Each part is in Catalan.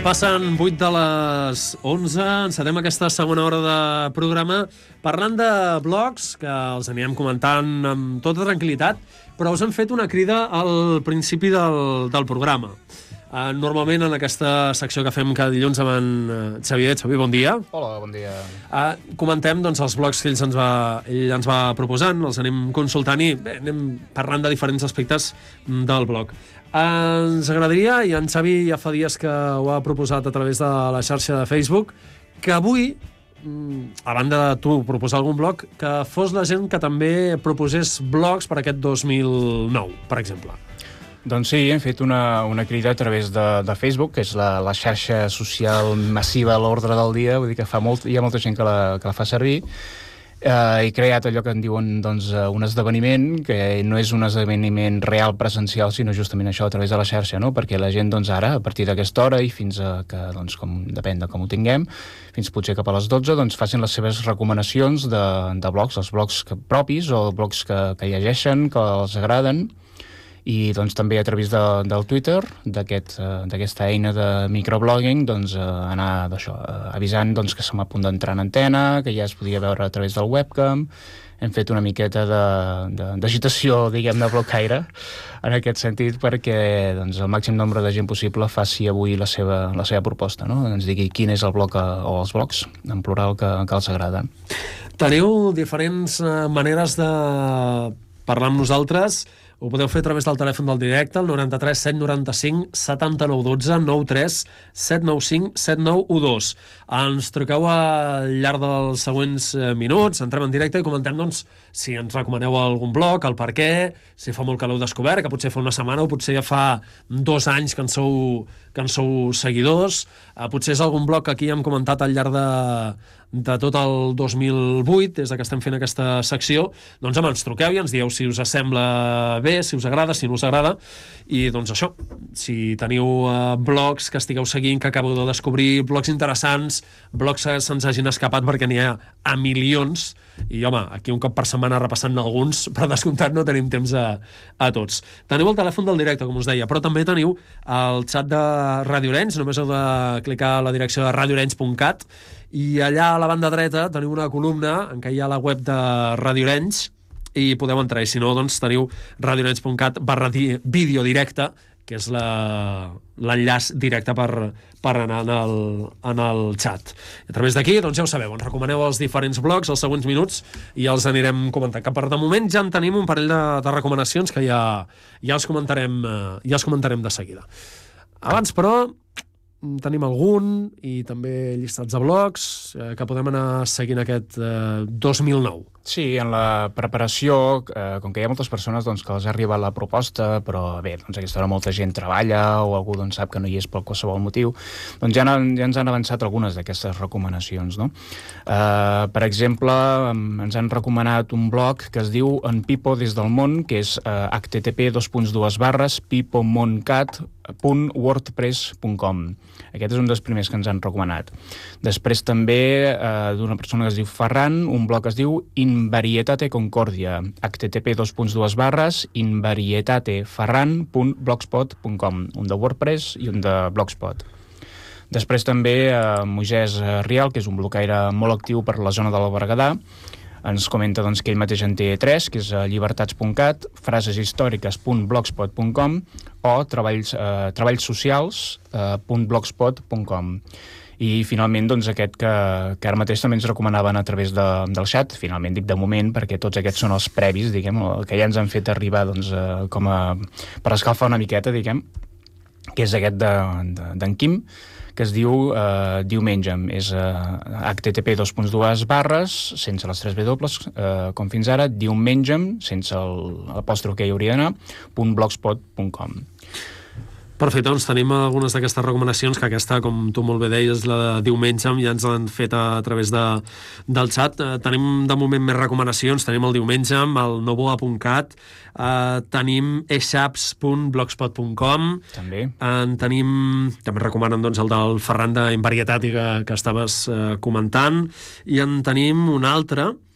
Passen 8 de les 11, encetem aquesta segona hora de programa parlant de blogs que els anirem comentant amb tota tranquil·litat, però us hem fet una crida al principi del programa. Normalment en aquesta secció que fem cada dilluns amb en Xavier. Xavier, bon dia. Hola, bon dia. Comentem doncs, els blogs que ell ens va proposant, els anem consultant i anem parlant de diferents aspectes del blog. Ens agradaria, i en Xavi ja fa dies que ho ha proposat a través de la xarxa de Facebook, que avui, a banda de tu proposar algun blog, que fos la gent que també proposés blogs per aquest 2009, per exemple. Doncs sí, hem fet una crida a través de Facebook, que és la xarxa social massiva a l'ordre del dia, vull dir que hi ha molta gent que la fa servir. He creat allò que en diuen doncs, un esdeveniment, que no és un esdeveniment real presencial, sinó justament això a través de la xarxa, no? Perquè la gent doncs, ara, a partir d'aquesta hora i fins a que, doncs, depèn de com ho tinguem, fins potser cap a les 12, doncs, facin les seves recomanacions de blogs, els blogs propis o blogs que llegeixen, que els agraden, i doncs, també a través del Twitter, d'aquesta eina de microblogging, doncs, anar avisant doncs, que som a punt d'entrar en antena, que ja es podia veure a través del webcam. Hem fet una miqueta d'agitació, diguem-ne, blocaire, en aquest sentit, perquè doncs, el màxim nombre de gent possible faci avui la seva proposta, no? Ens digui quin és el blog o els blogs, en plural, que els agrada. Teniu diferents maneres de parlar amb nosaltres. Ho podeu fer a través del telèfon del directe, el 93 795 79 12, 93 795 7912. Ens truqueu al llarg dels següents minuts, entrem en directe i comentem doncs, si ens recomaneu algun blog, el per què, si fa molt que l'heu descobert, que potser fa una setmana o potser ja fa 2 anys que en sou seguidors. Potser és algun blog que aquí hem comentat al llarg de tot el 2008, des que estem fent aquesta secció. Doncs ens truqueu i ens dieu si us sembla bé, si us agrada, si no us agrada, i doncs això, si teniu blogs que estigueu seguint, que acabeu de descobrir, blogs interessants, blogs que se'ns hagin escapat, perquè n'hi ha a milions, i home, aquí un cop per setmana repassant alguns, per descomptat no tenim temps a tots. Teniu el telèfon del directe, com us deia, però també teniu el xat de Ràdio Arenys, només heu de clicar a la direcció de radioarenys.cat, i allà a la banda dreta teniu una columna en què hi ha la web de Ràdio Arenys i podeu entrar, i si no, doncs teniu radioarenys.cat/vídeo directe, que és l'enllaç directe per anar en el xat. I a través d'aquí, doncs ja ho sabeu, ens recomaneu els diferents blogs els següents minuts i els anirem comentant, que per de moment ja en tenim un parell de recomanacions que ja els comentarem de seguida. Abans, però, tenim algun i també llistats de blogs que podem anar seguint aquest 2009. Sí, en la preparació, com que hi ha moltes persones doncs, que els ha arribat la proposta, però bé, doncs a aquesta hora molta gent treballa o algú doncs, sap que no hi és per qualsevol motiu, doncs ja ens han avançat algunes d'aquestes recomanacions, no? Per exemple, ens han recomanat un blog que es diu En Pipo des del món, que és http://pipomoncat.wordpress.com. Aquest és un dels primers que ens han recomanat. Després també d'una persona que es diu Ferran, un blog que es diu Invarietate Concordia, http://invarietate.ferran.blogspot.com, un de WordPress i un de Blogspot. Després també Moisès Rial, que és un blocaire molt actiu per la zona de la Berguedà, ens comenta doncs, que ell mateix en té 3, que és llibertats.cat, fraseshistòriques.blogspot.com o treballssocials.blogspot.com. I finalment doncs, aquest que ara mateix també ens recomanaven a través del xat, finalment dic de moment perquè tots aquests són els previs, diguem, que ja ens han fet arribar doncs, per escalfar una miqueta, diguem, que és aquest d'en Quim, que es diu Diumenge'm, és http:// sense les 3 W, com fins ara, Diumenge'm, sense l'apòstrof que hi hauria d'anar, .blogspot.com. Perfecte, doncs tenim algunes d'aquestes recomanacions, que aquesta, com tu molt bé deies, la de Diumenge, ja ens l'han fet a través del xat. Tenim de moment més recomanacions, tenim el Diumenge, el novoa.cat, tenim eshaps.blogspot.com, també recomanen doncs, el del Ferran d'Invarietate que estaves comentant, i en tenim un altre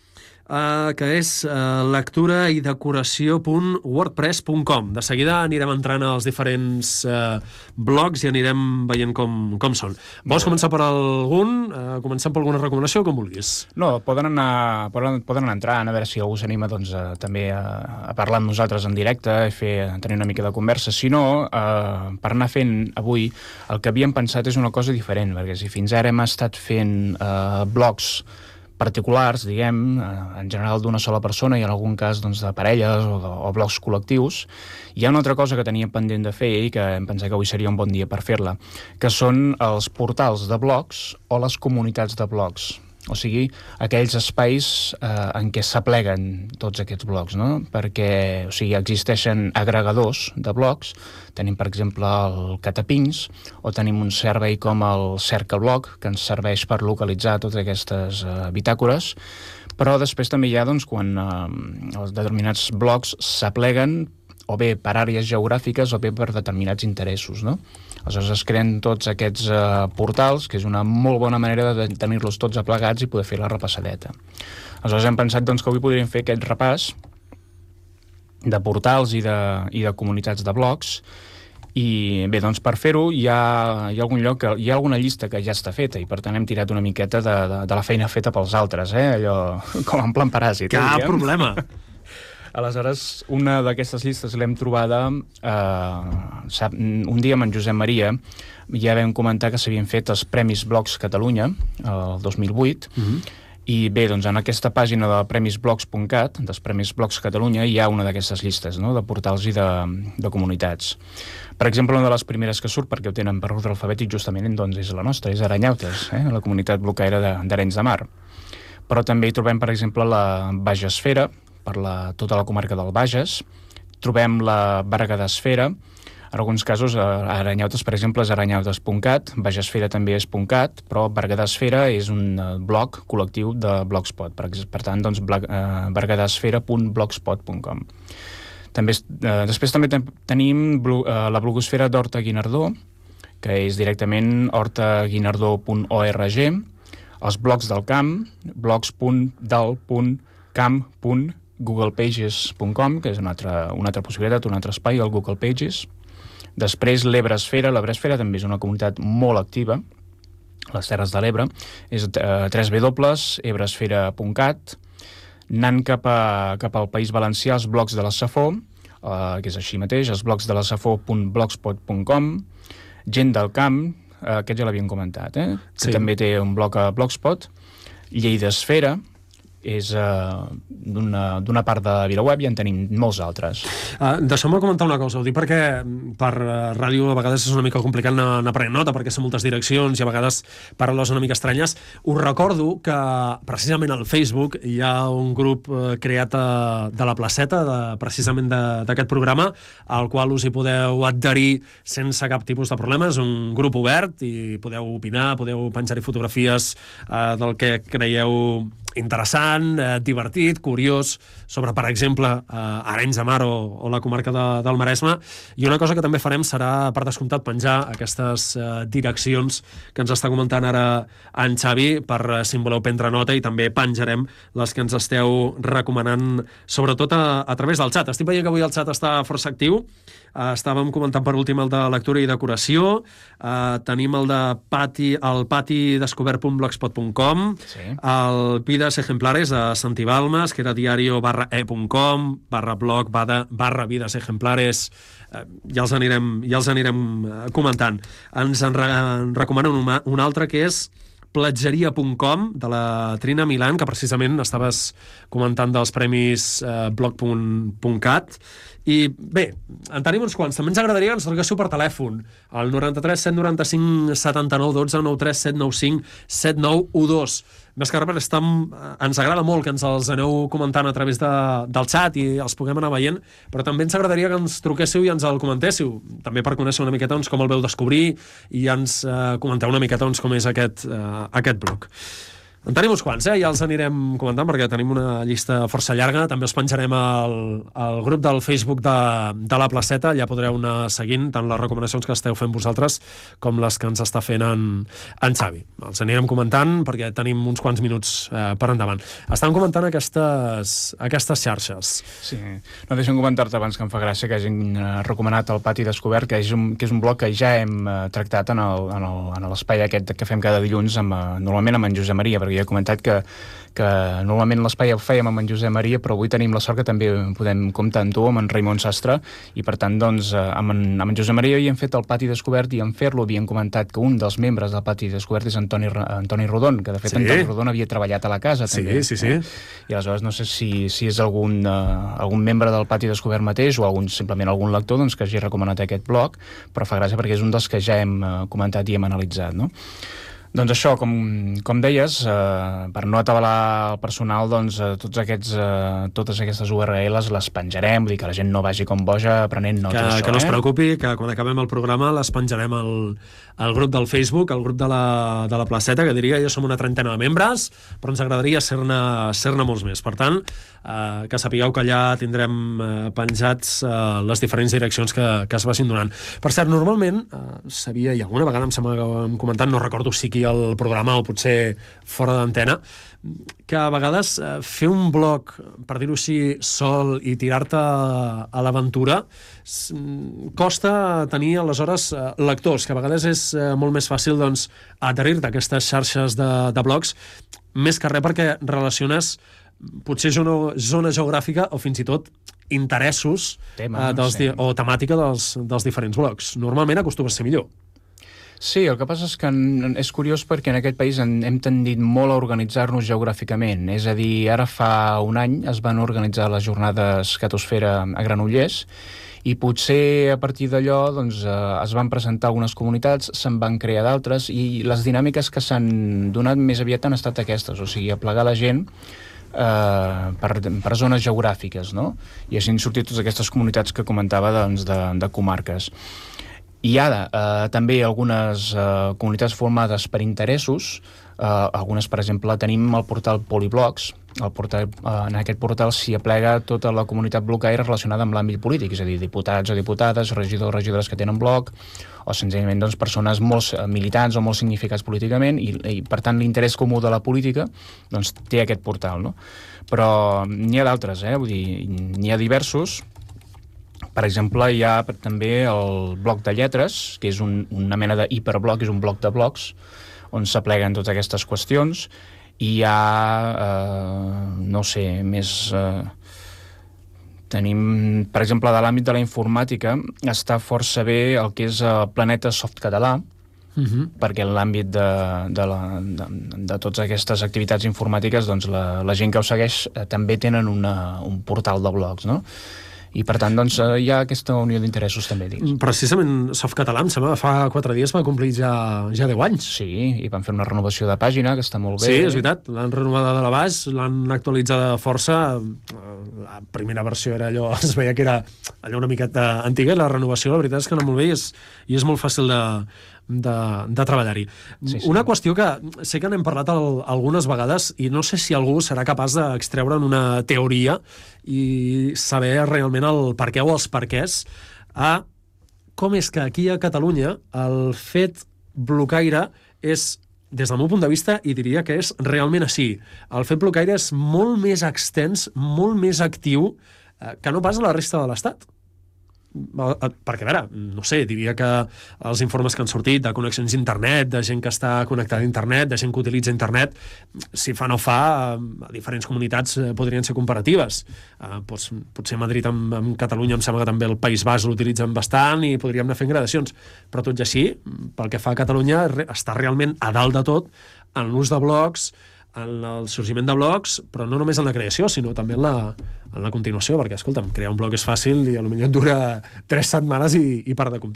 que és lectura i decoració.wordpress.com. De seguida anirem entrant als diferents blogs i anirem veient com són. Vols començar per algun? Començar per alguna recomanació, com vulguis. No, poden anar entrant, a veure si algú s'anima també a parlar amb nosaltres en directe i tenir una mica de conversa. Si no, per anar fent avui, el que havíem pensat és una cosa diferent, perquè si fins ara hem estat fent blogs particulars, diguem, en general d'una sola persona i en algun cas doncs, de parelles o blocs col·lectius. Hi ha una altra cosa que teníem pendent de fer i que em pensava que avui seria un bon dia per fer-la, que són els portals de blogs o les comunitats de blogs. O sigui, aquells espais en què s'apleguen tots aquests blogs, no? Perquè existeixen agregadors de blogs. Tenim, per exemple, el Catapins, o tenim un servei com el Cercablog, que ens serveix per localitzar totes aquestes bitàcores, però després també hi ha, doncs, quan els determinats blogs s'apleguen o bé per àrees geogràfiques o bé per determinats interessos, no? Aleshores es creen tots aquests portals, que és una molt bona manera de tenir-los tots aplegats i poder fer la repassadeta. Aleshores hem pensat doncs, que avui podríem fer aquest repàs de portals i de comunitats de blogs. I bé, doncs per fer-ho hi ha algun lloc, hi ha alguna llista que ja està feta i per tant hem tirat una miqueta de la feina feta pels altres, allò com en plan paràsit. Cap problema! Aleshores, una d'aquestes llistes l'hem trobada un dia amb en Josep Maria. Ja vam comentar que s'havien fet els Premis Blogs Catalunya el 2008 i bé, doncs en aquesta pàgina de premisblogs.cat, dels Premis Blogs Catalunya, hi ha una d'aquestes llistes, no?, de portals i de comunitats. Per exemple, una de les primeres que surt, perquè ho tenen per ordre alfabètic justament, doncs és la nostra, és Aranyautes, la comunitat blocaire d'Arenys de Mar. Però també hi trobem, per exemple, la Bagesfera, per tota la comarca del Bages. Trobem la Bergadesfera. En alguns casos, Aranyautes, per exemple, és aranyautes.cat, Bagesfera també és .cat, però Bergadesfera és un blog col·lectiu de Blogspot. Per tant, doncs, bergadesfera.blogspot.com. Després també tenim la blogosfera d'Horta Guinardó, que és directament hortaguinardó.org, els blogs del camp, blogs.del.camp.googlepages.com, que és una altra possibilitat, un altre espai, el Google Pages. Després l'Ebresfera. L'Ebresfera també és una comunitat molt activa, les Terres de l'Ebre, és www.ebresfera.cat. Anant cap al País Valencià, els blogs de la Safor, que és així mateix, els blogs de la Safor.blogspot.com. Gent del Camp, aquest ja l'havíem comentat, que sí, també té un blog a Blogspot. Lleidasfera, és d'una part de VilaWeb, i en tenim molts altres. Deixeu-me comentar una cosa, ho dic perquè per ràdio a vegades és una mica complicat anar prenent nota, perquè són moltes direccions i a vegades paraules una mica estranyes. Us recordo que precisament al Facebook hi ha un grup creat de la placeta, precisament d'aquest programa, al qual us hi podeu adherir sense cap tipus de problema. És un grup obert i podeu opinar, podeu penjar-hi fotografies del que creieu interessant, divertit, curiós, sobre, per exemple, Arenys de Mar o la comarca del Maresme. I una cosa que també farem serà, per descomptat, penjar aquestes direccions que ens està comentant ara en Xavi, per si en voleu prendre nota, i també penjarem les que ens esteu recomanant, sobretot a través del xat. Estic veient que avui el xat està força actiu. Estàvem comentant per últim el de lectura i decoració. Tenim el de patidescobert.blogspot.com, sí, el Vides Ejemplares de Santi Balmes, que era diario.e.com/blog/Vides Ejemplares. Ja els anirem comentant. Ens en recomanen un altre, que és platgeria.com, de la Trina Milan, que precisament estaves comentant dels premis blog.cat. I bé, en tenim uns quants. També ens agradaria que ens truquéssiu per telèfon al 93 795 79 12, 93 795 7912. Més que res, perquè ens agrada molt que ens els aneu comentant a través del xat i els puguem anar veient, però també ens agradaria que ens truquéssiu i ens el comentéssiu, també per conèixer una miqueta com el veu descobrir, i ja ens comenteu una miqueta com és aquest blog. En tenim uns quants, ja els anirem comentant perquè tenim una llista força llarga. També els penjarem al grup del Facebook de la Placeta. Ja podreu anar seguint tant les recomanacions que esteu fent vosaltres com les que ens està fent en Xavi. Els anirem comentant perquè tenim uns quants minuts per endavant. Estan comentant aquestes xarxes. Sí. No, deixa'm comentar-te abans que em fa gràcia que hagin recomanat el Pati Descobert, que és un bloc que ja hem tractat en l'espai aquest que fem cada dilluns normalment amb en Josep Maria, perquè ja he comentat que normalment l'espai el fèiem amb en Josep Maria, però avui tenim la sort que també podem comptar amb tu, amb en Raimon Sastre, i per tant, doncs, amb en Josep Maria havíem fet el Pati Descobert i en fer-lo havien comentat que un dels membres del Pati Descobert és Antoni Rodon, que de fet Antoni Rodon havia treballat a la casa. També, sí. I aleshores no sé si és algun membre del Pati Descobert mateix o simplement algun lector doncs, que hagi recomanat aquest blog, però fa gràcia perquè és un dels que ja hem comentat i hem analitzat, no? Doncs això, com deies, per no atabalar el personal, doncs totes aquestes URLs les penjarem, vull dir que la gent no vagi com boja aprenent notes. Que no es preocupi, que quan acabem el programa les penjarem al grup del Facebook, al grup de la Placeta, que diria jo som una trentena de membres, però ens agradaria ser-ne molts més. Per tant, que sapigueu que allà tindrem penjats les diferents direccions que es vagin donant. Per cert, normalment, sabia, i alguna vegada em sembla que ho hem comentat, no recordo si aquí al programa o potser fora d'antena, que a vegades fer un blog, per dir-ho així, sol i tirar-te a l'aventura costa tenir aleshores lectors, que a vegades és molt més fàcil doncs, adherir-te a aquestes xarxes de blogs, més que res perquè relaciones potser zona geogràfica o fins i tot interessos o temàtica dels diferents blogs. Normalment acostuma a ser millor. Sí, el que passa és que és curiós perquè en aquest país hem tendit molt a organitzar-nos geogràficament. És a dir, ara fa un any es van organitzar les jornades Catosfera a Granollers i potser a partir d'allò doncs, es van presentar algunes comunitats, se'n van crear d'altres i les dinàmiques que s'han donat més aviat han estat aquestes, o sigui, aplegar la gent per zones geogràfiques, no? I així han sortit totes aquestes comunitats que comentava doncs, de comarques. I ara també algunes comunitats formades per interessos, algunes, per exemple, tenim el portal Poliblogs. En aquest portal s'hi aplega tota la comunitat blocaire relacionada amb l'àmbit polític, és a dir, diputats o diputades, regidors o regidores que tenen blog, o senzillament doncs, persones molt militants o molt significats políticament, i per tant l'interès comú de la política doncs, té aquest portal, no? Però n'hi ha d'altres, vull dir, n'hi ha diversos. Per exemple, hi ha també el bloc de lletres, que és una mena d'hiperblog, és un bloc de blogs, on s'apleguen totes aquestes qüestions, i hi ha, no sé, més... Tenim, per exemple, de l'àmbit de la informàtica, està força bé el que és el Planeta Softcatalà, perquè en l'àmbit de totes aquestes activitats informàtiques, doncs la gent que ho segueix també tenen un portal de blogs, no? I per tant, doncs, hi ha aquesta unió d'interessos també dins. Precisament Softcatalà, em sembla, fa 4 dies va complir ja 10 anys. Sí, i van fer una renovació de pàgina, que està molt bé. Sí, és veritat, l'han renovada de la baix, l'han actualitzada força. La primera versió era allò, es veia que era allò una miqueta antiga, i la renovació, la veritat és que anava molt bé i és molt fàcil de treballar-hi. Sí. Una qüestió que sé que n'hem parlat algunes vegades i no sé si algú serà capaç d'extreure'n una teoria i saber realment el per què o els perquès a com és que aquí a Catalunya el fet blocaire és, des del meu punt de vista, i diria que és realment així. El fet blocaire és molt més extens, molt més actiu que no pas a la resta de l'Estat. Perquè, a veure, no sé, diria que els informes que han sortit de connexions a internet, de gent que està connectada a internet, de gent que utilitza internet, si fa no fa, a diferents comunitats podrien ser comparatives. Potser Madrid amb Catalunya em sembla que també el País Basc l'utilitzen bastant i podríem anar fent gradacions, però tot i així, pel que fa a Catalunya, està realment a dalt de tot en l'ús de blogs, en el sorgiment de blogs, però no només en la creació, sinó també en la continuació, perquè, escolta'm, crear un blog és fàcil i potser et dura 3 setmanes i para de comptar.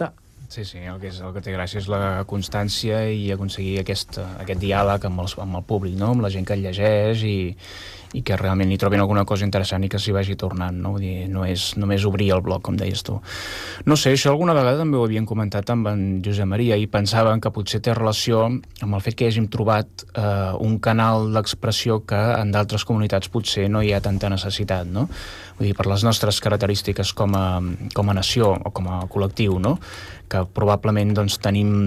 Sí, el que té gràcia és la constància i aconseguir aquest diàleg amb el públic, no? Amb la gent que el llegeix i que realment hi trobin alguna cosa interessant i que s'hi vagi tornant, no? Vull dir, no és només obrir el blog, com deies tu. No sé, això alguna vegada també ho havien comentat amb en Josep Maria i pensaven que potser té relació amb el fet que hàgim trobat un canal d'expressió que en d'altres comunitats potser no hi ha tanta necessitat, no? Vull dir, per les nostres característiques com a nació o com a col·lectiu, no? Que probablement doncs,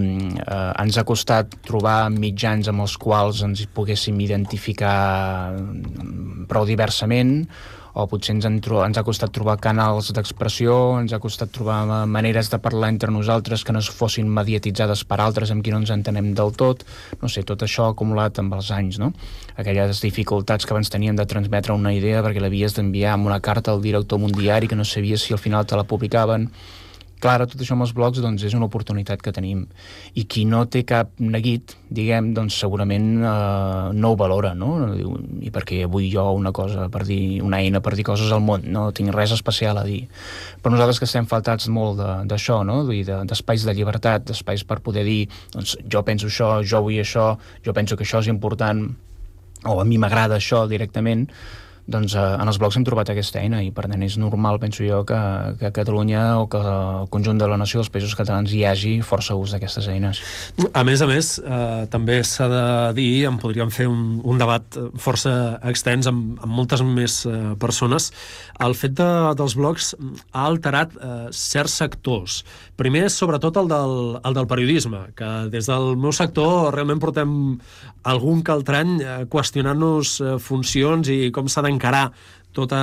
ens ha costat trobar mitjans amb els quals ens poguéssim identificar prou diversament, o potser ens ha costat trobar canals d'expressió, ens ha costat trobar maneres de parlar entre nosaltres que no fossin mediatitzades per altres amb qui no ens entenem del tot. No sé, tot això acumulat amb els anys, no? Aquelles dificultats que abans teníem de transmetre una idea perquè l'havies d'enviar amb una carta al director d'un diari que no sabies si al final te la publicaven. Clar, tot això amb els blogs doncs, és una oportunitat que tenim. I qui no té cap neguit, diguem, doncs segurament no ho valora, no? I perquè vull jo una eina per dir coses al món, no tinc res especial a dir. Però nosaltres que estem faltats molt d'això, no? D'espais de llibertat, d'espais per poder dir doncs, jo penso això, jo vull això, jo penso que això és important, o a mi m'agrada això directament, doncs en els blogs hem trobat aquesta eina i per tant és normal, penso jo, que a Catalunya o que el conjunt de la nació dels països catalans hi hagi força ús d'aquestes eines. A més, també s'ha de dir, en podríem fer un debat força extens amb moltes més persones, el fet dels blogs ha alterat certs sectors. Primer, sobretot el del periodisme, que des del meu sector realment portem algun que altre any qüestionant-nos funcions i com s'ha d'encarar tot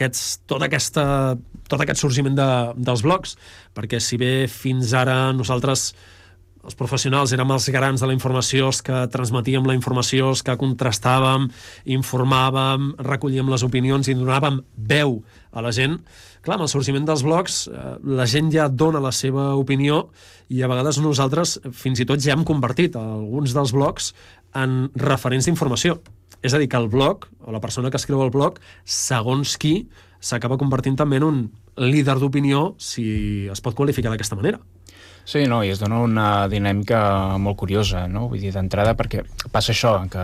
aquest sorgiment dels blogs, perquè si bé fins ara nosaltres, els professionals, érem els garants de la informació, els que transmetíem la informació, els que contrastàvem, informàvem, recollíem les opinions i donàvem veu a la gent, clar, amb el sorgiment dels blogs la gent ja dona la seva opinió i a vegades nosaltres fins i tot ja hem convertit alguns dels blogs en referents d'informació. És a dir, que el blog, o la persona que escriu el blog, segons qui, s'acaba convertint també en un líder d'opinió, si es pot qualificar d'aquesta manera. Sí, no, i es dona una dinàmica molt curiosa, no? Vull dir, d'entrada, perquè passa això, que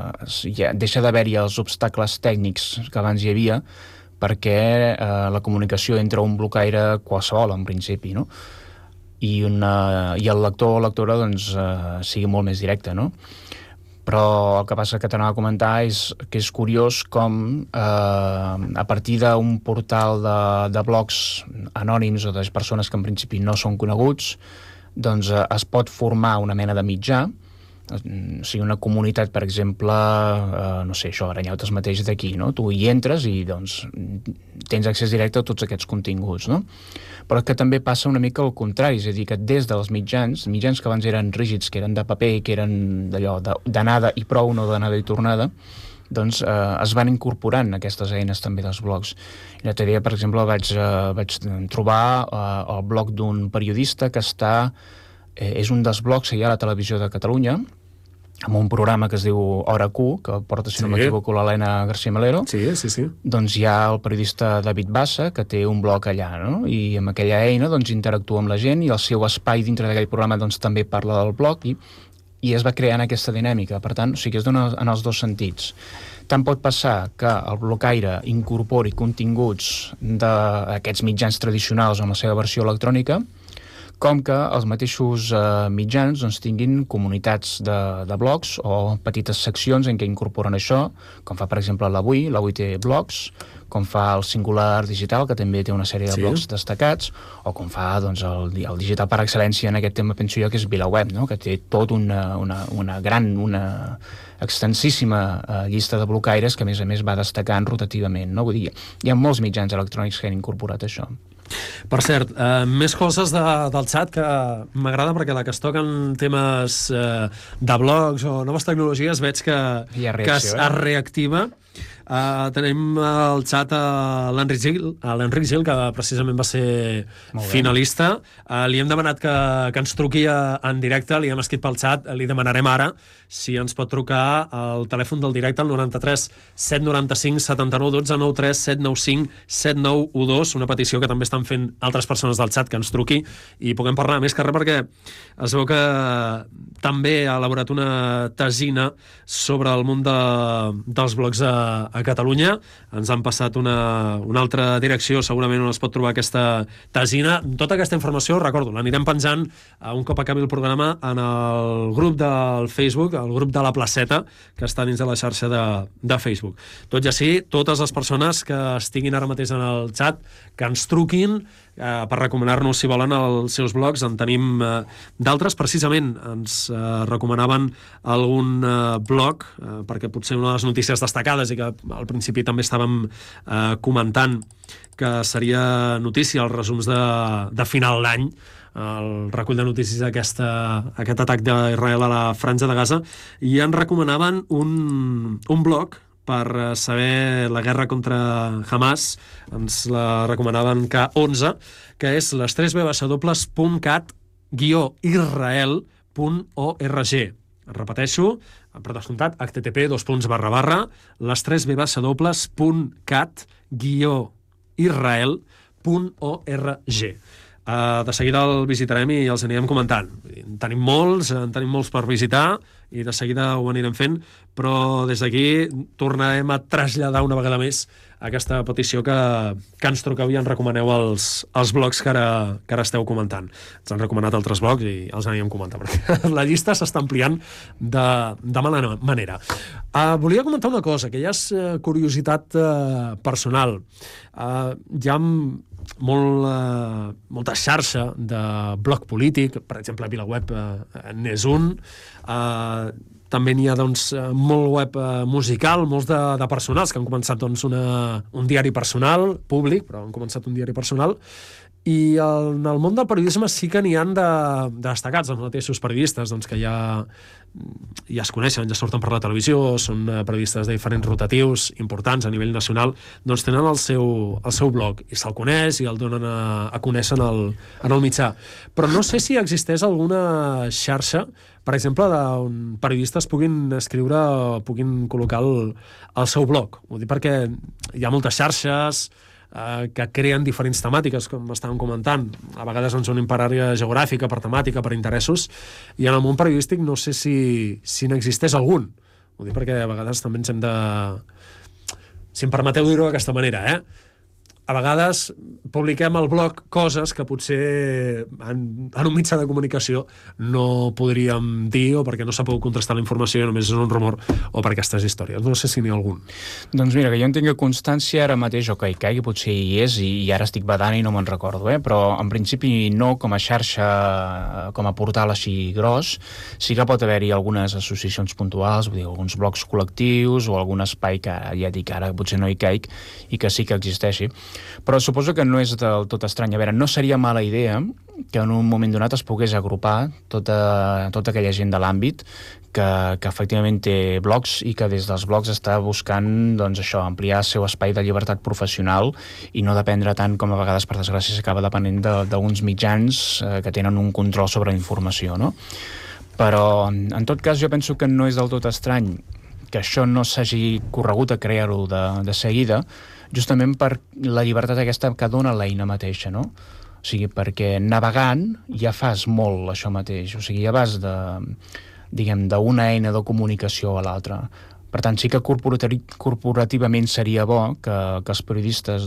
ja deixa d'haver-hi els obstacles tècnics que abans hi havia, perquè la comunicació entre un blocaire qualsevol, en principi, no? I el lector o lectora, doncs, sigui molt més directe, no? Però el que passa que t'anava a comentar és que és curiós com a partir d'un portal de blogs anònims o de persones que en principi no són coneguts, doncs es pot formar una mena de mitjà, o sigui, una comunitat, per exemple, no sé, això, Aranyautes mateix d'aquí, no? Tu hi entres i doncs tens accés directe a tots aquests continguts, no? Però que també passa una mica al contrari, és a dir, que des dels mitjans que abans eren rígids, que eren de paper, que eren d'allò d'anada i prou, no d'anada i tornada, doncs es van incorporant aquestes eines també dels blogs. I l'altre dia, per exemple, vaig trobar el blog d'un periodista que és un dels blogs que hi ha a la televisió de Catalunya, amb un programa que es diu Hora Q, que porta, si no m'equivoco, l'Helena García Melero. Sí. Doncs hi ha el periodista David Bassa, que té un blog allà, no? I amb aquella eina doncs interactua amb la gent i el seu espai dintre d'aquell programa doncs també parla del blog i es va creant aquesta dinàmica. Per tant, o sigui, es dona en els dos sentits. Tant pot passar que el blocaire incorpori continguts d'aquests mitjans tradicionals en la seva versió electrònica, com que els mateixos mitjans doncs, tinguin comunitats de blogs o petites seccions en què incorporen això, com fa, per exemple, l'Avui té blogs, com fa el Singular Digital, que també té una sèrie de blogs destacats, o com fa doncs, el digital per excel·lència en aquest tema, penso jo, que és VilaWeb, no? Que té tot una extensíssima llista de blocaires que, a més va destacant rotativament, no? Vull dir, hi ha molts mitjans electrònics que han incorporat això. Per cert, més coses del xat que m'agrada perquè la que es toquen temes de blogs o noves tecnologies veig que es reactiva. Tenim al xat l'Enric Gil, que precisament va ser finalista. Li hem demanat que ens truqui en directe, li hem escrit pel xat, li demanarem ara si ens pot trucar al telèfon del directe, al 93 795 79 12, 93 795 7912, una petició que també estan fent altres persones del xat, que ens truqui i puguem parlar més que res, perquè es veu que també ha elaborat una tesina sobre el món dels blogs a Catalunya. Ens han passat una altra direcció, segurament on es pot trobar aquesta tesina. Tota aquesta informació, recordo, l'anirem penjant un cop acabi el programa en el grup del Facebook, el grup de la Placeta, que està dins de la xarxa de Facebook. Tot i així, totes les persones que estiguin ara mateix en el xat, que ens truquin per recomanar-nos, si volen, els seus blogs. En tenim d'altres. Precisament ens recomanaven algun blog, perquè potser una de les notícies destacades, i que al principi també estàvem comentant que seria notícia els resums de final d'any, el recull de notícies d'aquest atac d'Israel a la Franja de Gaza, i ens recomanaven un blog per saber la guerra contra Hamas. Ens la recomanaven K11, que és les 3w.cat-israel.org. Repeteixo, per descomptat, http:// les3w.cat-israel.org. De seguida el visitarem i els anirem comentant. En tenim molts per visitar i de seguida ho anirem fent, però des d'aquí tornarem a traslladar una vegada més aquesta petició que ens truqueu i ens recomaneu els blogs que ara esteu comentant. Ens han recomanat altres blogs i els anirem comentant, perquè la llista s'està ampliant de mala manera. Volia comentar una cosa, que ja és curiositat personal. Hi ha molta xarxa de blog polític, per exemple, a VilaWeb n'és un. També n'hi ha molt web musical, molts de personals que han començat un diari personal, públic, però han començat un diari personal. I en el món del periodisme sí que n'hi han de destacats, els mateixos periodistes que ja es coneixen, ja surten per la televisió, són periodistes de diferents rotatius importants a nivell nacional, doncs tenen el seu blog i se'l coneix i el donen a conèixer en el mitjà. Però no sé si existeix alguna xarxa, per exemple, on periodistes puguin escriure o puguin col·locar el seu blog. Ho dic perquè hi ha moltes xarxes que creen diferents temàtiques, com estàvem comentant. A vegades ens unim per àrea geogràfica, per temàtica, per interessos, i en el món periodístic no sé si n'existeix algun. Ho dic perquè a vegades també ens hem de... Si em permeteu dir-ho d'aquesta manera, a vegades publiquem al blog coses que potser en un mitjà de comunicació no podríem dir, o perquè no s'ha pogut contrastar la informació i només és un rumor, o per aquestes històries. No sé si n'hi ha algun. Doncs mira, que jo en tinc constància ara mateix, o que potser hi és, i ara estic badant i no me'n recordo, però en principi no com a xarxa, com a portal així gros. Sí que pot haver-hi algunes associacions puntuals, vull dir, alguns blogs col·lectius o algun espai que ja dic ara potser no hi caic i que sí que existeixi. Però suposo que no és del tot estrany. A veure, no seria mala idea que en un moment donat es pogués agrupar tota aquella gent de l'àmbit que efectivament té blogs i que des dels blogs està buscant ampliar el seu espai de llibertat professional i no dependre tant com a vegades, per desgràcia, s'acaba depenent d'uns mitjans que tenen un control sobre la informació, no? Però, en tot cas, jo penso que no és del tot estrany que això no s'hagi corregut a crear-ho de seguida, justament per la llibertat aquesta que dona l'eina mateixa, no? O sigui, perquè navegant ja fas molt això mateix, o sigui, ja vas d'una eina de comunicació a l'altra. Per tant, sí que corporativament seria bo que els periodistes,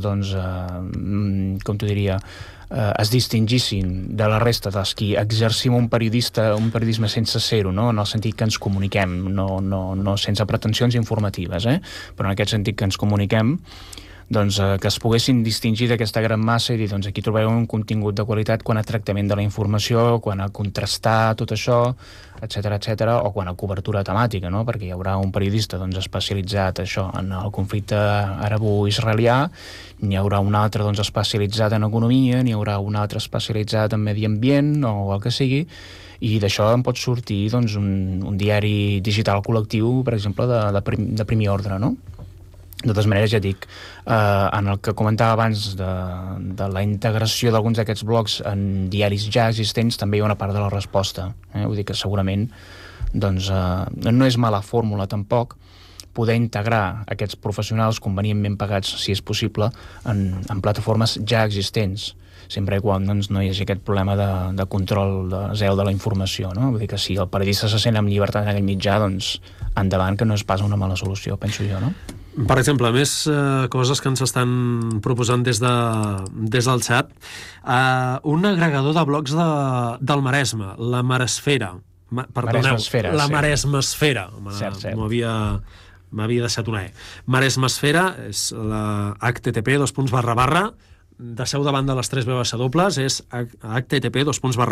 com t'ho diria, es distingissin de la resta dels qui exercim un periodisme sense ser-ho, no? En el sentit que ens comuniquem, no sense pretensions informatives, però en aquest sentit que ens comuniquem, que es poguessin distingir d'aquesta gran massa i dir, aquí trobeu un contingut de qualitat quan a tractament de la informació, quan a contrastar tot això, etc, o quan a cobertura temàtica, no? Perquè hi haurà un periodista especialitzat en el conflicte arabo-israelià, n'hi haurà un altre especialitzat en economia, n'hi haurà un altre especialitzat en medi ambient o el que sigui, i d'això en pot sortir un diari digital col·lectiu, per exemple, de primer ordre, no? De totes maneres, ja dic, en el que comentava abans de la integració d'alguns d'aquests blogs en diaris ja existents, també hi ha una part de la resposta. Vull dir que segurament doncs, no és mala fórmula tampoc poder integrar aquests professionals convenientment pagats, si és possible, en plataformes ja existents, sempre i quan doncs, no hi hagi aquest problema de control zero de la informació, no? Vull dir que si el periodista se sent amb llibertat en aquell mitjà, doncs endavant, que no és pas una mala solució, penso jo, no? Per exemple, més coses que ens estan proposant des del xat. Un agregador de blogs del Maresme, la Maresfera. Maresmesfera, la sí. Maresmesfera. Cert. M'havia deixat una E. Maresmesfera és la http deixeu de banda les 3 veus dobles, és http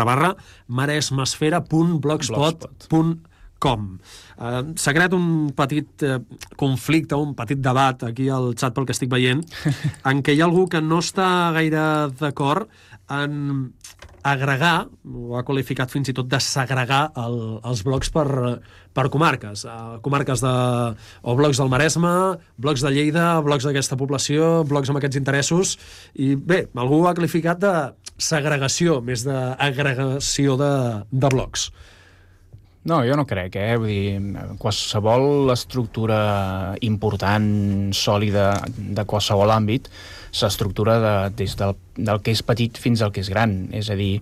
maresmesfera.blogspot.com. S'ha creat un petit conflicte, un petit debat aquí al xat pel que estic veient, en què hi ha algú que no està gaire d'acord en agregar, ho ha qualificat fins i tot de segregar els blogs per comarques. Comarques o blogs del Maresme, blogs de Lleida, blogs d'aquesta població, blogs amb aquests interessos, i bé, algú ho ha qualificat de segregació, més d'agregació de blogs. No, jo no crec, Vull dir, qualsevol estructura important, sòlida, de qualsevol àmbit, s'estructura des del que és petit fins al que és gran. És a dir,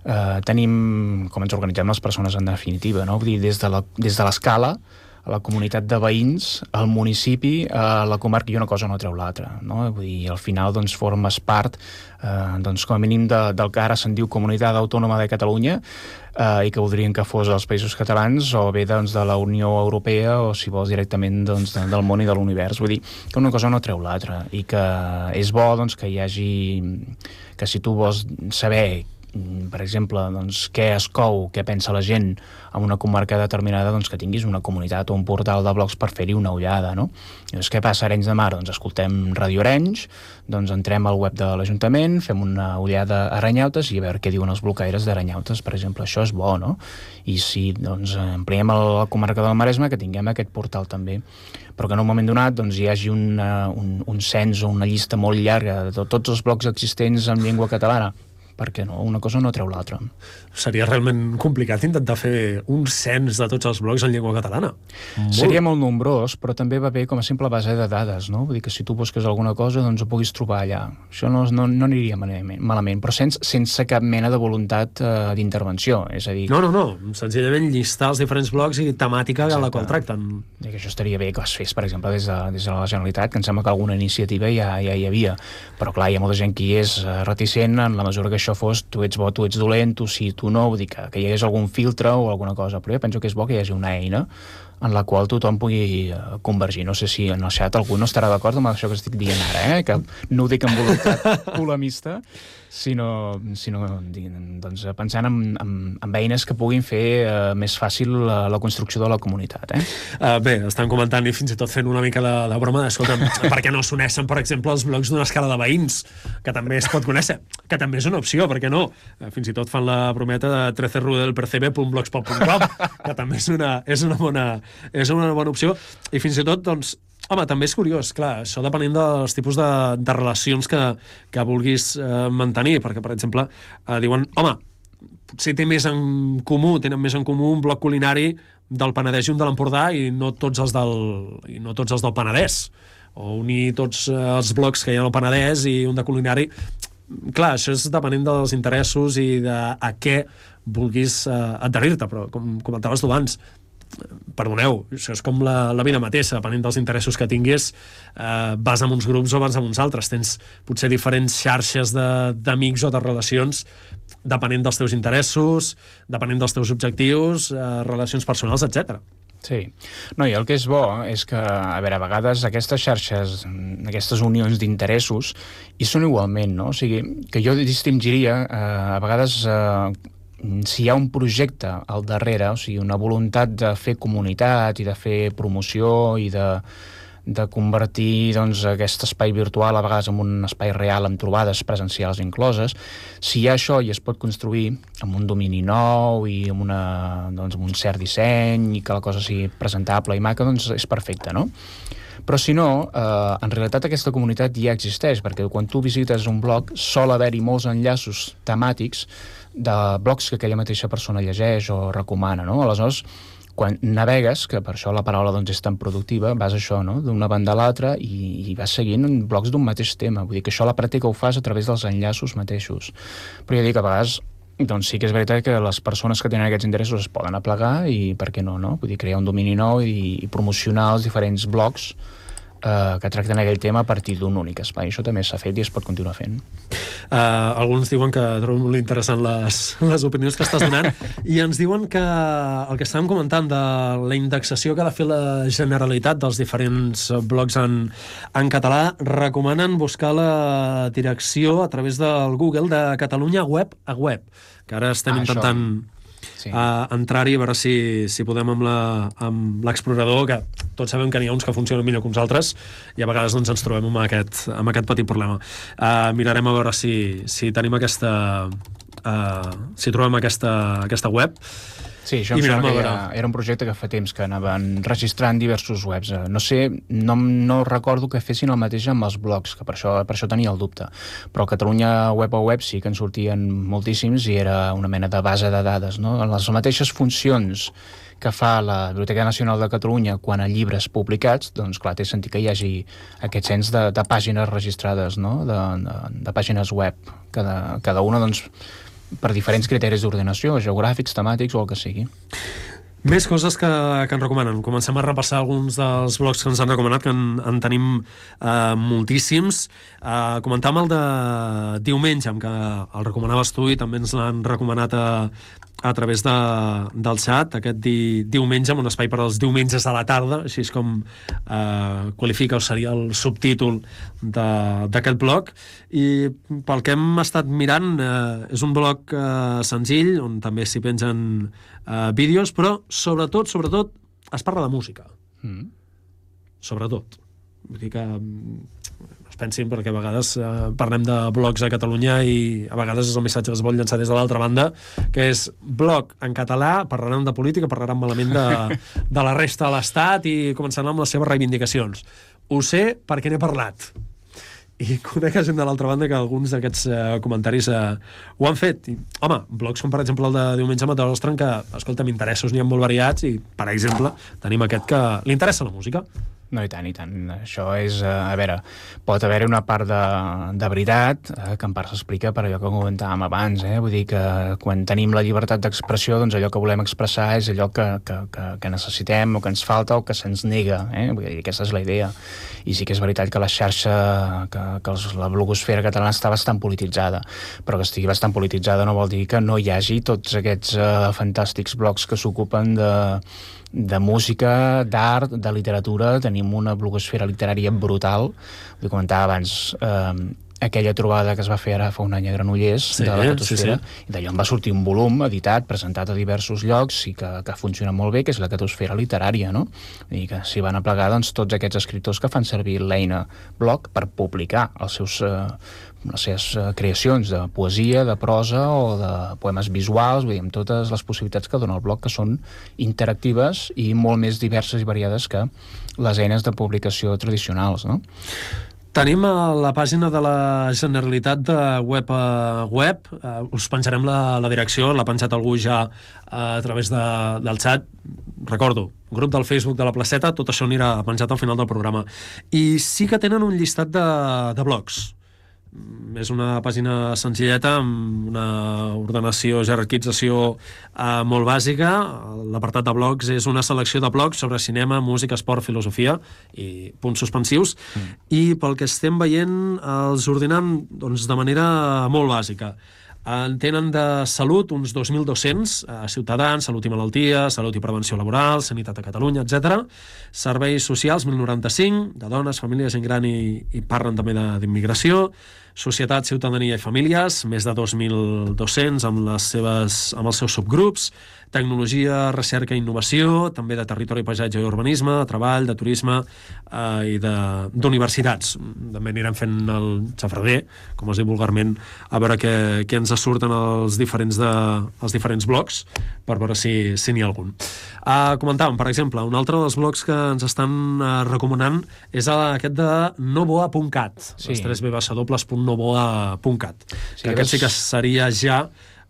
tenim com ens organitzem les persones en definitiva, no? Vull dir, des de l'escala, a la comunitat de veïns, al municipi, a la comarca, i una cosa no treu l'altra, no? Vull dir, al final doncs, formes part, doncs, com a mínim del que ara se'n diu Comunitat Autònoma de Catalunya, i que voldrien que fos als països catalans, o bé doncs, de la Unió Europea, o si vols directament doncs, del món i de l'univers. Vull dir que una cosa no treu l'altra, i que és bo doncs, que hi hagi... que si tu vols saber, per exemple, doncs, què es cou, què pensa la gent en una comarca determinada, doncs que tinguis una comunitat o un portal de blogs per fer-hi una ullada, no? Llavors, què passa a Arenys de Mar? Doncs escoltem Ràdio Arenys, doncs entrem al web de l'Ajuntament, fem una ullada a Arenyautes i a veure què diuen els blocaires d'Arenyautes, per exemple. Això és bo, no? I si doncs, ampliem a la comarca del Maresme, que tinguem aquest portal també, però que en un moment donat doncs, hi hagi un cens o una llista molt llarga de tots els blogs existents en llengua catalana. Perquè no, una cosa no treu l'altra. Seria realment complicat intentar fer un cens de tots els blogs en llengua catalana. Seria molt nombrós, però també va bé com a simple base de dades, no? Vull dir que si tu busques alguna cosa, doncs ho puguis trobar allà. Això no aniria malament, però sense cap mena de voluntat d'intervenció, és a dir... No, senzillament llistar els diferents blogs i temàtica a la qual tracten. I que això estaria bé que es fes, per exemple, des de la Generalitat, que em sembla que alguna iniciativa ja hi havia, però clar, hi ha molta gent que hi és reticent en la mesura que això fos tu ets bo, tu ets dolent, tu sí, tu no, vull dir que hi hagués algun filtre o alguna cosa, però jo penso que és bo que hi hagi una eina en la qual tothom pugui convergir. No sé si en el xat algú no estarà d'acord amb això que estic dient ara, que no ho dic amb voluntat polemista, sinó doncs, pensant en eines que puguin fer més fàcil la construcció de la comunitat. Bé, estan comentant i fins i tot fent una mica de broma escolta, per què no s'uneixen, per exemple, els blogs d'una escala de veïns, que també es pot conèixer, que també és una opció, per què no? Fins i tot fan la brometa de 13rudelpercebe.blogspot.com, que també és una bona opció, i fins i tot, doncs, home, també és curiós, clar, això depenent dels tipus de relacions que vulguis mantenir, perquè, per exemple, diuen, home, potser tenen més en comú un bloc culinari del Penedès i un de l'Empordà i no tots els del Penedès, o unir tots els blocs que hi ha al Penedès i un de culinari. Clar, això és depenent dels interessos i de a què vulguis adherir-te, però com comentaves tu abans, perdoneu, això és com la vida mateixa, depenent dels interessos que tinguis, vas amb uns grups o vas amb uns altres, tens potser diferents xarxes d'amics o de relacions depenent dels teus interessos, depenent dels teus objectius, relacions personals, etc. Sí. No, i el que és bo és que, a veure, a vegades aquestes xarxes, aquestes unions d'interessos hi són igualment, no? O sigui, que jo distingiria, a vegades... si hi ha un projecte al darrere, o sigui, una voluntat de fer comunitat i de fer promoció i de convertir doncs, aquest espai virtual a vegades en un espai real amb trobades presencials incloses, si hi ha això i es pot construir amb un domini nou i amb un cert disseny i que la cosa sigui presentable i maca, doncs és perfecte, no? Però si no, en realitat aquesta comunitat ja existeix, perquè quan tu visites un blog sol haver-hi molts enllaços temàtics de blogs que aquella mateixa persona llegeix o recomana, no? Aleshores, quan navegues, que per això la paraula doncs, és tan productiva, vas això, no? D'una banda a l'altra i vas seguint blogs d'un mateix tema. Vull dir que això a la pràctica ho fas a través dels enllaços mateixos. Però jo dic, a vegades doncs sí que és veritat que les persones que tenen aquests interessos es poden aplegar i per què no, no? Vull dir, crear un domini nou i promocionar els diferents blogs que tracten aquell tema a partir d'un únic espai. Això també s'ha fet i es pot continuar fent. Alguns diuen que troben molt interessant les opinions que estàs donant i ens diuen que el que estàvem comentant de la indexació que ha de fer la Generalitat dels diferents blogs en català, recomanen buscar la direcció a través del Google de Catalunya web a web, que ara estem intentant... Sí. Entrar-hi a veure si podem amb l'explorador, que tots sabem que n'hi ha uns que funcionen millor que uns altres i a vegades doncs, ens trobem amb aquest petit problema. Mirarem a veure si tenim si trobem aquesta web. Sí, això em sembla que era un projecte que fa temps que anaven registrant diversos webs. No sé, no recordo que fessin el mateix amb els blogs, que per això tenia el dubte. Però Catalunya web a web sí que en sortien moltíssims i era una mena de base de dades, no? Les mateixes funcions que fa la Biblioteca Nacional de Catalunya quan a llibres publicats, doncs clar, té sentit que hi hagi aquest cens de pàgines registrades, no? De pàgines web. Cada una, doncs, per diferents criteris d'ordenació, geogràfics, temàtics o el que sigui. Més coses que ens recomanen. Comencem a repassar alguns dels blogs que ens han recomanat, que en tenim moltíssims. Comentàvem el de Diumenge, que el recomanaves tu i també ens l'han recomanat a través del xat, aquest diumenge, un espai per als diumenges a la tarda, així és com qualifica o seria el subtítol d'aquest blog. I pel que hem estat mirant, és un blog senzill, on també s'hi pengen vídeos, però sobretot es parla de música. Sobretot. Vull dir que no es pensin, perquè a vegades parlem de blogs a Catalunya i a vegades és el missatge que es vol llançar des de l'altra banda, que és blog en català, parlaran de política, parlaran malament de la resta de l'Estat i començaran amb les seves reivindicacions. Ho sé perquè n'he parlat. I conec gent de l'altra banda que alguns d'aquests comentaris ho han fet. I, home, blogs com per exemple el de Diumenge Matarostran, que, escolta'm, interessos n'hi ha molt variats i, per exemple, tenim aquest que li interessa la música. No, i tant, i tant. Això és, a veure, pot haver-hi una part de veritat, que en part s'explica per allò que comentàvem abans, vull dir que quan tenim la llibertat d'expressió, doncs allò que volem expressar és allò que necessitem o que ens falta o que se'ns nega, vull dir, aquesta és la idea. I sí que és veritat que la xarxa, que la blogosfera catalana està bastant polititzada, però que estigui bastant polititzada no vol dir que no hi hagi tots aquests fantàstics blogs que s'ocupen de música, d'art, de literatura. Tenim una blogosfera literària brutal. Vull comentar abans aquella trobada que es va fer ara fa un any a Granollers, de la Catosfera, i d'allò en va sortir un volum editat, presentat a diversos llocs i que funciona molt bé, que és la Catosfera literària, no? I que s'hi van aplegar doncs, tots aquests escriptors que fan servir l'eina blog per publicar les seves creacions de poesia, de prosa o de poemes visuals, vull dir, amb totes les possibilitats que dona el blog, que són interactives i molt més diverses i variades que les eines de publicació tradicionals, no? Tenim la pàgina de la Generalitat de web a web. Us penjarem la direcció, l'ha penjat algú ja a través del xat. Recordo, grup del Facebook de la Placeta, tot això anirà penjat al final del programa. I sí que tenen un llistat de blogs. És una pàgina senzilleta amb una ordenació, jerarquització molt bàsica. L'apartat de blogs és una selecció de blogs sobre cinema, música, esport, filosofia i punts suspensius. I pel que estem veient els ordenen doncs, de manera molt bàsica. En tenen de salut uns 2.200, ciutadans, salut i malaltia, salut i prevenció laboral, sanitat a Catalunya, etc. Serveis socials, 1.095, de dones, famílies, gent gran i parlen també d'immigració. Societat, ciutadania i famílies, més de 2.200 amb els seus subgrups. tecnologia, recerca i innovació, també de territori, paisatge i urbanisme, de treball, de turisme i d'universitats. També anirem fent el xafarder, com es diu vulgarment, a veure què ens surten els diferents blocs, per veure si n'hi ha algun. Comentàvem, per exemple, un altre dels blocs que ens estan recomanant és aquest de novoa.cat, les 3vbassadobles.novoa.cat, que aquest sí que seria ja...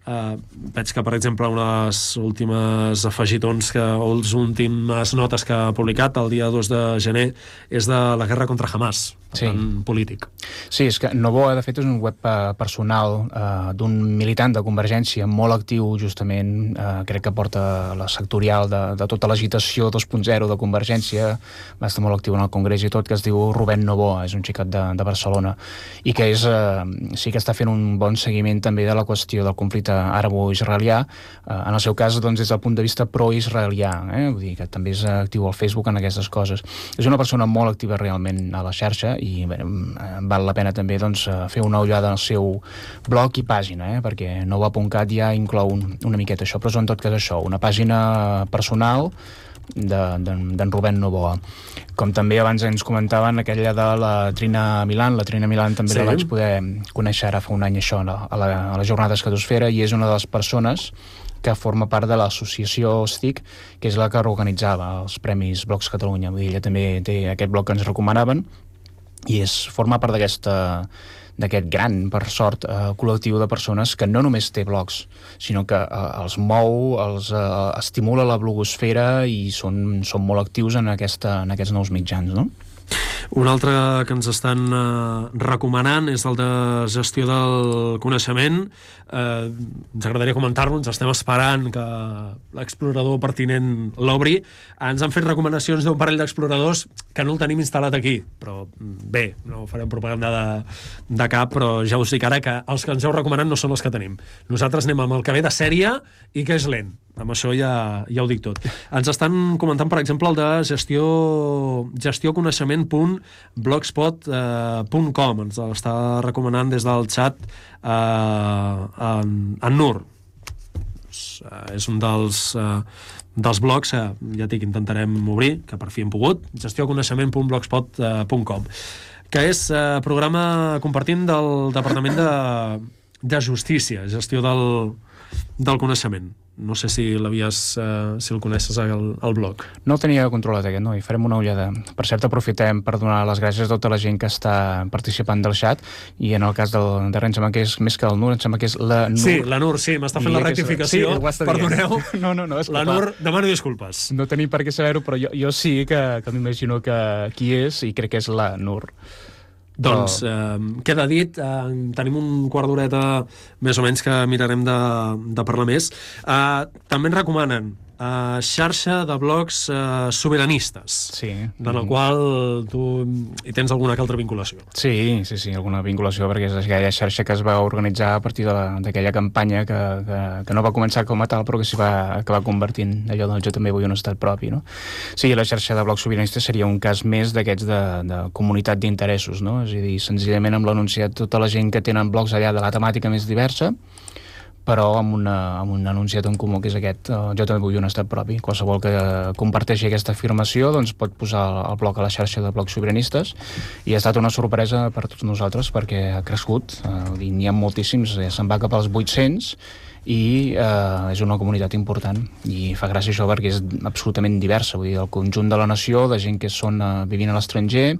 veig que, per exemple, unes últimes afegitons o les últimes notes que ha publicat el dia 2 de gener és de la guerra contra Hamas, per tant, polític. Sí, és que Novoa, de fet, és un web personal d'un militant de Convergència molt actiu, justament, crec que porta la sectorial de tota l'agitació 2.0 de Convergència, va estar molt actiu en el Congrés i tot, que es diu Rubén Novoa, és un xicat de Barcelona, i que sí que està fent un bon seguiment també de la qüestió del conflicte àrabo-israelià, en el seu cas, doncs, des del punt de vista pro-israelià, vull dir que també és actiu al Facebook en aquestes coses. És una persona molt activa realment a la xarxa i bé, val la pena també doncs, fer una ullada al seu blog i pàgina, perquè Nova.cat ja inclou una miqueta això, però és en tot cas això, una pàgina personal d'en Rubén Novoa. Com també abans ens comentaven aquella de la Trina Milán, també la vaig poder conèixer ara fa un any això, a les jornades Catosfera, i és una de les persones que forma part de l'associació STIC, que és la que organitzava els Premis Blogs Catalunya. Vull dir, ella també té aquest blog que ens recomanaven i forma part d'aquest gran, per sort, col·lectiu de persones que no només té blogs, sinó que els mou, els estimula la blogosfera i són molt actius en aquests nous mitjans, no? Un altre que ens estan recomanant és el de gestió del coneixement. Ens agradaria comentar-lo, ens estem esperant que l'explorador pertinent l'obri. Ens han fet recomanacions d'un parell d'exploradors que no el tenim instal·lat aquí, però bé, no farem propaganda de cap, però ja us dic ara que els que ens heu recomanat no són els que tenim. Nosaltres anem amb el que ve de sèrie i que és lent. Amb això ja ho dic tot. Ens estan comentant, per exemple, el de gestioconeixement.blogspot.com. Ens l'està recomanant des del xat en Nur. És un dels blogs que, ja dic, intentarem obrir, que per fi hem pogut, gestioconeixement.blogspot.com, que és programa compartint del Departament de Justícia, gestió del coneixement. No sé si el coneixes al blog. No el tenia controlat aquest, no, i farem una ullada. Per cert, aprofitem per donar les gràcies a tota la gent que està participant del xat, i en el cas del darrer em sembla que és més que el Nur, em sembla que és la Nur. Sí, la Nur, sí, m'està fent la rectificació. Sí, perdoneu. No, és la Nur, demano disculpes. No tenim per què saber-ho, però jo sí que m'imagino que qui és, i crec que és la Nur. Doncs queda dit, tenim un quart d'horeta més o menys que mirarem de parlar més. També ens recomanen xarxa de blogs sobiranistes, sí, en el qual tu hi tens alguna que altra vinculació. Sí, alguna vinculació, perquè és aquella xarxa que es va organitzar a partir d'aquella campanya que no va començar com a tal, però que s'hi va acabar convertint allò del jo també vull un estat propi, no? Sí, la xarxa de blogs sobiranistes seria un cas més d'aquests de comunitat d'interessos, no? És a dir, senzillament amb l'anunciat tota la gent que tenen blogs allà de la temàtica més diversa, però amb un anunciat en comú, que és aquest, jo també vull un estat propi. Qualsevol que comparteixi aquesta afirmació doncs pot posar el blog a la xarxa de blogs sobiranistes, i ha estat una sorpresa per tots nosaltres perquè ha crescut, n'hi ha moltíssims, se'n va cap als 800, i és una comunitat important, i fa gràcia això perquè és absolutament diversa, vull dir, el conjunt de la nació, de gent que són vivint a l'estranger,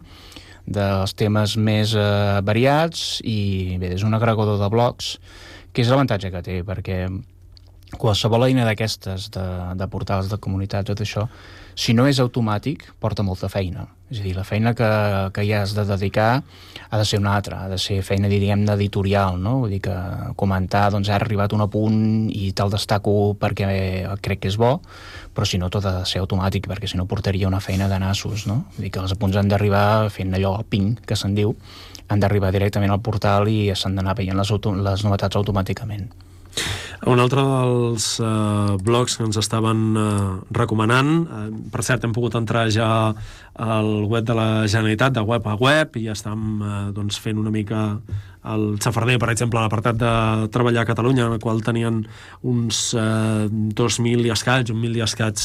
dels temes més variats, i bé, és un agregador de blogs, que és l'avantatge que té, perquè qualsevol eina d'aquestes, de portals de comunitat, tot això, si no és automàtic, porta molta feina. És a dir, la feina que hi has de dedicar ha de ser una altra, ha de ser feina, diríem, editorial, no? Vull dir que comentar, doncs, ha arribat un apunt i te'l destaco perquè crec que és bo, però si no, tot ha de ser automàtic, perquè si no portaria una feina de nassos, no? Vull dir que els apunts han d'arribar fent allò, el ping, que se'n diu, han d'arribar directament al portal i s'han d'anar veient les novetats automàticament. Un altre dels blogs que ens estaven recomanant, per cert, hem pogut entrar ja al web de la Generalitat, de web a web, i ja estem fent una mica el Xafarder, per exemple, l'apartat de Treballar a Catalunya, en el qual tenien uns 2.000 i escaig, 1.000 i escaig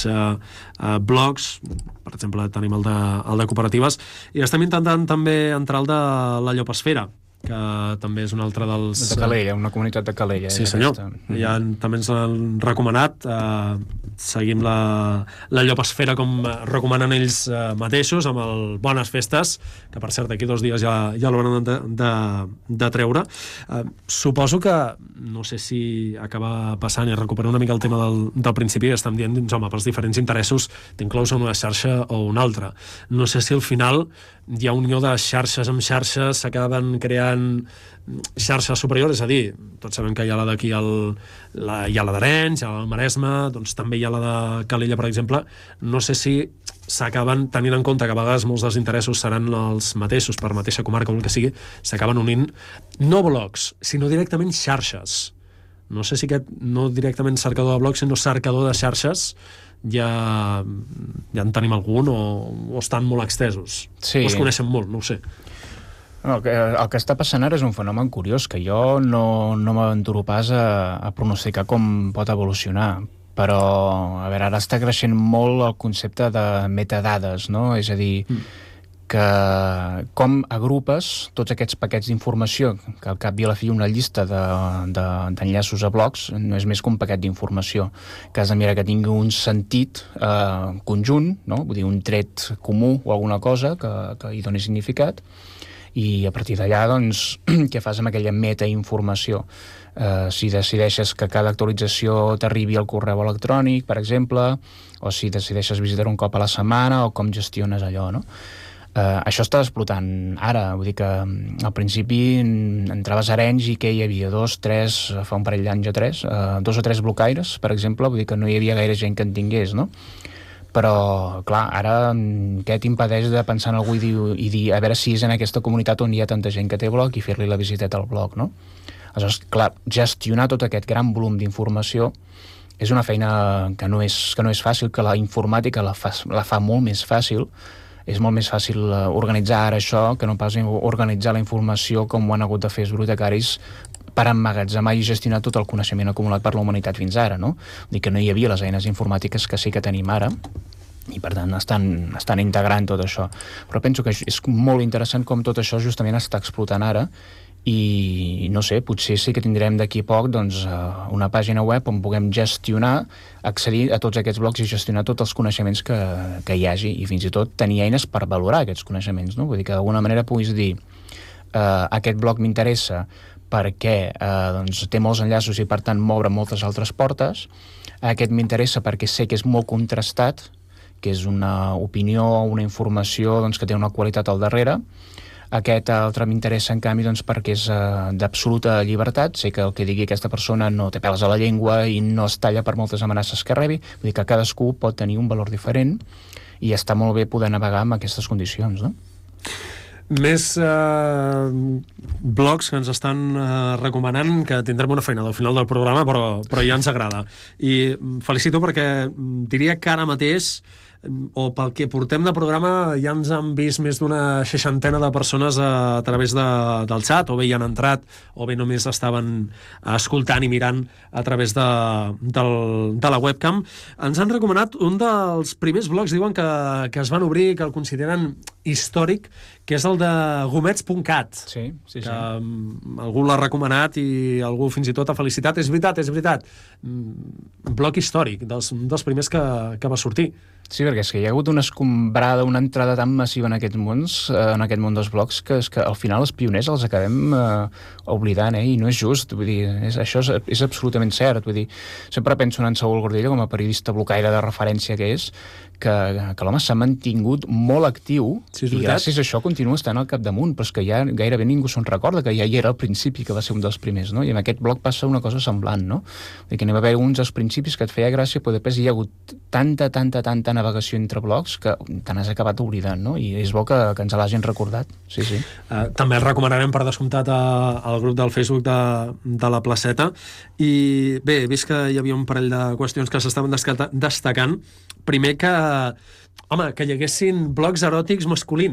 blogs. Per exemple, tenim el de cooperatives, i estem intentant també entrar el de la Llopesfera, que també és un altre dels... De Calella, una comunitat de Calella. Sí, senyor. Ja també ens l'han recomanat. Seguim la Llopesfera com recomanen ells mateixos, amb el Bones Festes, que per cert d'aquí 2 dies ja l'hauran de treure. Suposo que, no sé si acaba passant i recuperar una mica el tema del principi, estem dient, doncs, home, pels diferents interessos t'inclous en una xarxa o una altra. No sé si al final hi ha unió de xarxes amb xarxes, s'acaben creant xarxes superiors, és a dir, tots sabem que hi ha la d'aquí, hi ha la d'Arenys, hi ha la del Maresme, doncs també hi ha la de Calella, per exemple. No sé si s'acaben, tenint en compte que a vegades molts dels interessos seran els mateixos per mateixa comarca o el que sigui, s'acaben unint no blocs, sinó directament xarxes. No sé si aquest, no directament cercador de blocs, sinó cercador de xarxes, ja en tenim algun o estan molt extesos. Sí. O es coneixen molt, no ho sé. El que està passant ara és un fenomen curiós que jo no m'aventuro pas a pronosticar com pot evolucionar, però a veure, ara està creixent molt el concepte de metadades, no? És a dir, que com agrupes tots aquests paquets d'informació, que al cap i a la fi una llista d'enllaços a blogs no és més que un paquet d'informació, que has de mirar que tingui un sentit conjunt, no? Vull dir, un tret comú o alguna cosa que hi doni significat, i a partir d'allà, doncs, què fas amb aquella metainformació? Si decideixes que cada actualització t'arribi al correu electrònic, per exemple, o si decideixes visitar un cop a la setmana, o com gestiones allò, no? Això està explotant ara, vull dir que al principi entraves a Arenys i que hi havia 2, 3, fa un parell d'anys o 3, 2 o 3 blocaires, per exemple, vull dir que no hi havia gaire gent que en tingués, no? Però, clar, ara què t'impedeix de pensar en algú i dir a veure si és en aquesta comunitat on hi ha tanta gent que té blog i fer-li la visiteta al blog, no? Aleshores, clar, gestionar tot aquest gran volum d'informació és una feina que no és fàcil, que la informàtica la fa molt més fàcil. És molt més fàcil organitzar ara això que no pas organitzar la informació com ho han hagut de fer els bibliotecaris per emmagatzemar i gestionar tot el coneixement acumulat per la humanitat fins ara, no? Vull dir que no hi havia les eines informàtiques que sí que tenim ara, i per tant estan integrant tot això. Però penso que és molt interessant com tot això justament està explotant ara, i no sé, potser sí que tindrem d'aquí a poc doncs, una pàgina web on puguem gestionar, accedir a tots aquests blocs i gestionar tots els coneixements que hi hagi, i fins i tot tenir eines per valorar aquests coneixements, no? Vull dir que d'alguna manera puguis dir aquest bloc m'interessa perquè doncs, té molts enllaços i per tant m'obre moltes altres portes, aquest m'interessa perquè sé que és molt contrastat, que és una opinió o una informació doncs, que té una qualitat al darrere. Aquest altre m'interessa, en canvi, doncs, perquè és d'absoluta llibertat. Sé que el que digui aquesta persona no té pèls a la llengua i no es talla per moltes amenaces que rebi. Vull dir que cadascú pot tenir un valor diferent i està molt bé poder navegar amb aquestes condicions, no? Més blogs que ens estan recomanant, que tindrem una feina al final del programa, però ja ens agrada. I felicito perquè diria que ara mateix, o pel que portem de programa, ja ens han vist més d'una 60 de persones a través del xat, o bé hi han entrat, o bé només estaven escoltant i mirant a través de la webcam. Ens han recomanat un dels primers blogs, diuen que es van obrir, que el consideren històric, que és el de gomets.cat. Sí. Que algú l'ha recomanat i algú fins i tot ha felicitat. És veritat. Un blog històric, dels primers que va sortir. Sí, perquè és que hi ha hagut una escombrada, una entrada tan massiva en aquest món dels blogs, que és que al final els pioners els acabem oblidant, i no és just. Vull dir, això és absolutament cert. Vull dir, sempre penso en Saúl Gordillo com a periodista blocaire de referència que és, que l'home s'ha mantingut molt actiu, sí, i gràcies a això continua estant al capdamunt, però és que ja gairebé ningú se'n recorda que ja hi era al principi, que va ser un dels primers, no? I amb aquest blog passa una cosa semblant, no? Vull dir que n'hi va haver uns dels principis que et feia gràcia, però després hi ha hagut tanta navegació entre blogs que te n'has acabat oblidant, no? I és bo que ens l'hagin recordat. Sí. També el recomanarem per descomptat al grup del Facebook de la Placeta. I bé, he vist que hi havia un parell de qüestions que s'estaven destacant. Primer que hi haguessin blogs eròtics masculins.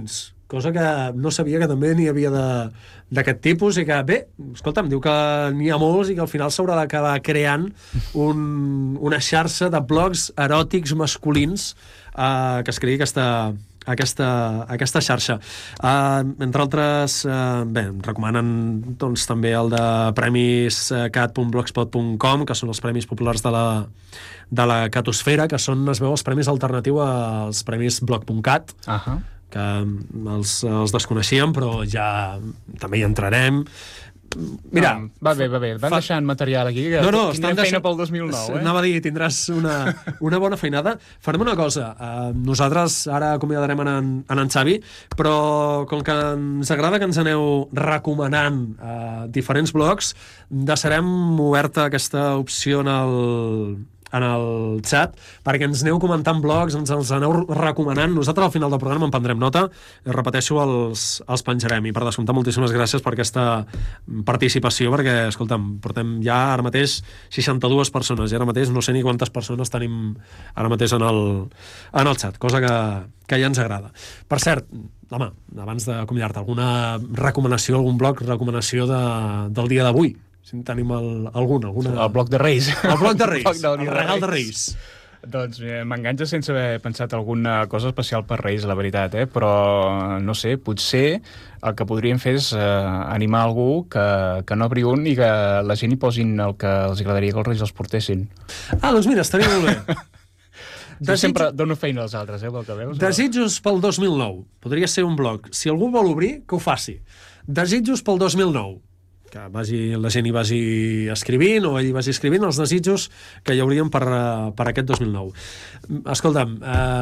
cosa que no sabia que també n'hi havia d'aquest tipus i que, bé, escolta, em diu que n'hi ha molts i que al final s'haurà d'acabar creant una xarxa de blogs eròtics masculins que es creï aquesta xarxa. Entre altres, bé, em recomanen doncs, també el de premis cat.blogspot.com, que són els premis populars de la catosfera, que són, es veu, els premis alternatiu als premis blog.cat, que els desconeixíem, però ja també hi entrarem. Mira, va bé. Van deixant material aquí, que tindrem feina pel 2009. Anava a dir, tindràs una bona feinada. Farem una cosa. Nosaltres ara acomiadarem en Xavi, però com que ens agrada que ens aneu recomanant diferents blogs, deixarem oberta aquesta opció en el chat, perquè ens aneu comentant blogs, ens els aneu recomanant. Nosaltres al final del programa en prendrem nota, repeteixo, els penjarem, i per descomptar moltíssimes gràcies per aquesta participació, perquè, escolta'm, portem ja ara mateix 62 persones, i ara mateix no sé ni quantes persones tenim ara mateix en el chat, cosa que ja ens agrada. Per cert, home, abans d'acomiadar-te, alguna recomanació, algun blog, recomanació del dia d'avui? Si en tenim alguna... El bloc de Reis. El bloc de Reis, el regal de Reis. Doncs m'enganxa sense haver pensat alguna cosa especial per Reis, la veritat, però no sé, potser el que podríem fer és animar algú que no obri un i que la gent hi posin el que els agradaria que els Reis els portessin. Doncs mira, estaria molt bé. Sempre dono feina als altres, pel que veus. Desitjos pel 2009. Podria ser un blog. Si algú vol obrir, que ho faci. Desitjos pel 2009. Que la gent hi vagi escrivint o ell hi vagi escrivint els desitjos que hi haurien per aquest 2009. Escolta'm,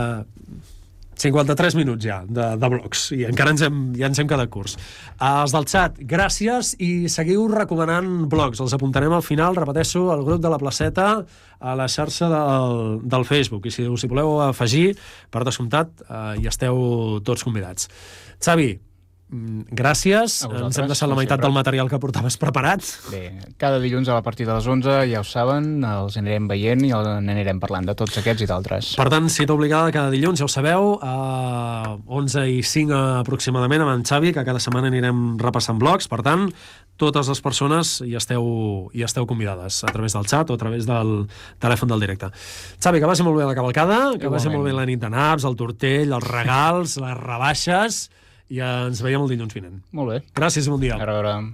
53 minuts ja de blogs i encara ja ens hem quedat curts. Els del xat, gràcies, i seguiu recomanant blogs, els apuntarem al final, repeteixo, al grup de la Placeta, a la xarxa del Facebook, i si us hi voleu afegir, per descomptat, hi esteu tots convidats. Xavi, gràcies, ens hem deixat la meitat del material que portaves preparat. Bé, cada dilluns a partir de les 11, ja ho saben, els anirem veient i n'anirem parlant de tots aquests i d'altres. Per tant, cita obligada cada dilluns, ja ho sabeu, a 11:05 aproximadament amb en Xavi, que cada setmana anirem repassant blogs. Per tant, totes les persones hi esteu convidades, a través del xat o a través del telèfon del directe. Xavi, que vagi molt bé la cavalcada, que vagi molt bé la nit de naps, el tortell, els regals, les rebaixes, i ens veiem el dilluns vinent. Molt bé. Gràcies i bon dia. A veure.